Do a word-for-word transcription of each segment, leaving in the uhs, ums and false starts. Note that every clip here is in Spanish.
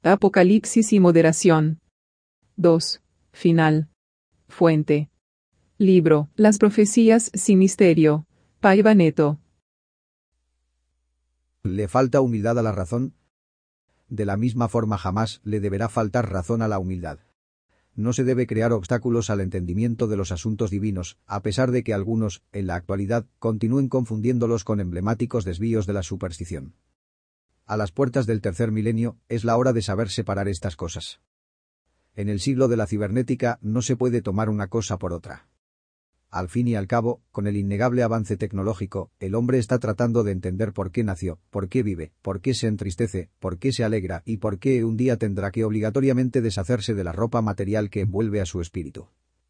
Apocalipsis y moderación. dos. Final. Fuente. Libro, Las profecías sin misterio. Paiva Neto. ¿Le falta humildad a la razón? De la misma forma jamás le deberá faltar razón a la humildad. No se debe crear obstáculos al entendimiento de los asuntos divinos, a pesar de que algunos, en la actualidad, continúen confundiéndolos con emblemáticos desvíos de la superstición. A las puertas del tercer milenio, es la hora de saber separar estas cosas. En el siglo de la cibernética no se puede tomar una cosa por otra. Al fin y al cabo, con el innegable avance tecnológico, el hombre está tratando de entender por qué nació, por qué vive, por qué se entristece, por qué se alegra y por qué un día tendrá que obligatoriamente deshacerse de la ropa material que envuelve a su espíritu.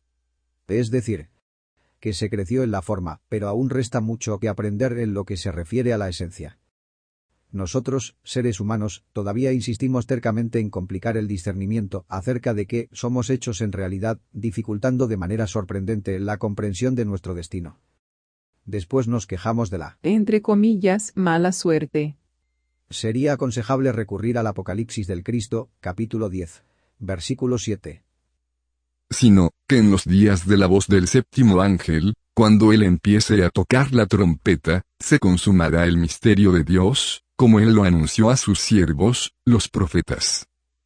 Es decir, que se creció en la forma, pero aún resta mucho que aprender en lo que se refiere a la esencia. Nosotros, seres humanos, todavía insistimos tercamente en complicar el discernimiento acerca de qué somos hechos en realidad, dificultando de manera sorprendente la comprensión de nuestro destino. Después nos quejamos de la, entre comillas, mala suerte. Sería aconsejable recurrir al Apocalipsis del Cristo, capítulo diez, versículo siete. Sino, que en los días de la voz del séptimo ángel, cuando él empiece a tocar la trompeta, se consumará el misterio de Dios, como él lo anunció a sus siervos, los profetas.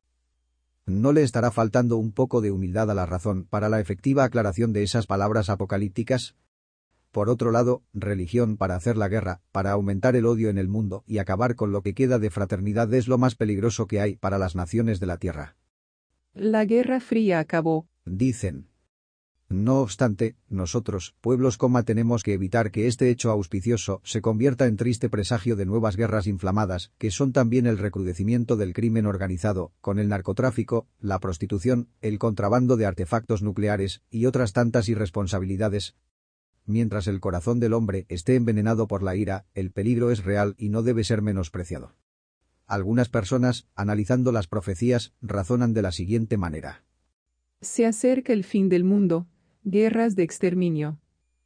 ¿No le estará faltando un poco de humildad a la razón para la efectiva aclaración de esas palabras apocalípticas? Por otro lado, religión para hacer la guerra, para aumentar el odio en el mundo y acabar con lo que queda de fraternidad es lo más peligroso que hay para las naciones de la tierra. La Guerra Fría acabó, dicen. No obstante, nosotros, pueblos coma tenemos que evitar que este hecho auspicioso se convierta en triste presagio de nuevas guerras inflamadas, que son también el recrudecimiento del crimen organizado, con el narcotráfico, la prostitución, el contrabando de artefactos nucleares, y otras tantas irresponsabilidades. Mientras el corazón del hombre esté envenenado por la ira, el peligro es real y no debe ser menospreciado. Algunas personas, analizando las profecías, razonan de la siguiente manera. Se acerca el fin del mundo. Guerras de exterminio.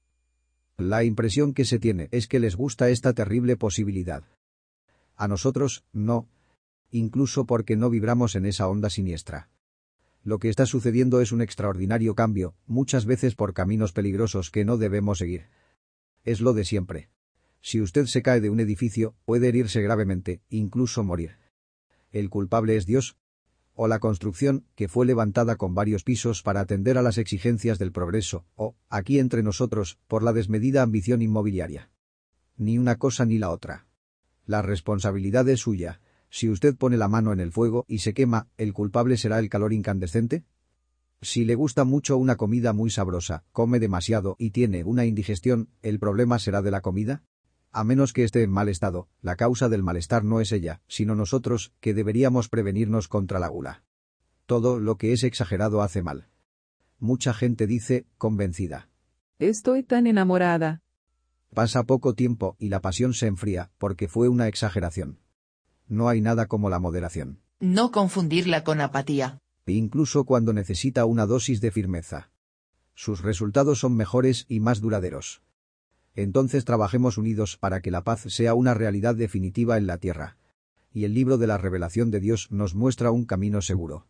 La impresión que se tiene es que les gusta esta terrible posibilidad. A nosotros, no. Incluso porque no vibramos en esa onda siniestra. Lo que está sucediendo es un extraordinario cambio, muchas veces por caminos peligrosos que no debemos seguir. Es lo de siempre. Si usted se cae de un edificio, puede herirse gravemente, incluso morir. ¿El culpable es Dios? O la construcción, que fue levantada con varios pisos para atender a las exigencias del progreso, o, aquí entre nosotros, por la desmedida ambición inmobiliaria. Ni una cosa ni la otra. La responsabilidad es suya. Si usted pone la mano en el fuego y se quema, ¿el culpable será el calor incandescente? Si le gusta mucho una comida muy sabrosa, come demasiado y tiene una indigestión, ¿el problema será de la comida? A menos que esté en mal estado, la causa del malestar no es ella, sino nosotros, que deberíamos prevenirnos contra la gula. Todo lo que es exagerado hace mal. Mucha gente dice, convencida. Estoy tan enamorada. Pasa poco tiempo y la pasión se enfría, porque fue una exageración. No hay nada como la moderación. No confundirla con apatía. Incluso cuando necesita una dosis de firmeza. Sus resultados son mejores y más duraderos. Entonces trabajemos unidos para que la paz sea una realidad definitiva en la tierra. Y el libro de la revelación de Dios nos muestra un camino seguro.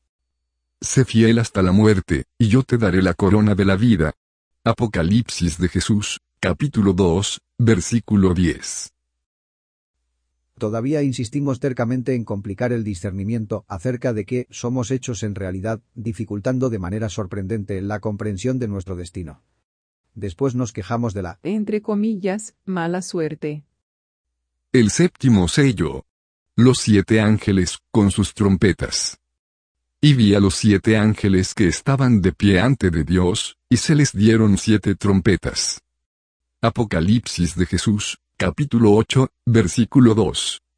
Sé fiel hasta la muerte, y yo te daré la corona de la vida. Apocalipsis de Jesús, capítulo dos, versículo diez. Todavía insistimos tercamente en complicar el discernimiento acerca de qué somos hechos en realidad, dificultando de manera sorprendente la comprensión de nuestro destino. Después nos quejamos de la, entre comillas, mala suerte. El séptimo sello. Los siete ángeles con sus trompetas. Y vi a los siete ángeles que estaban de pie ante de Dios, y se les dieron siete trompetas. Apocalipsis de Jesús, capítulo ocho, versículo dos.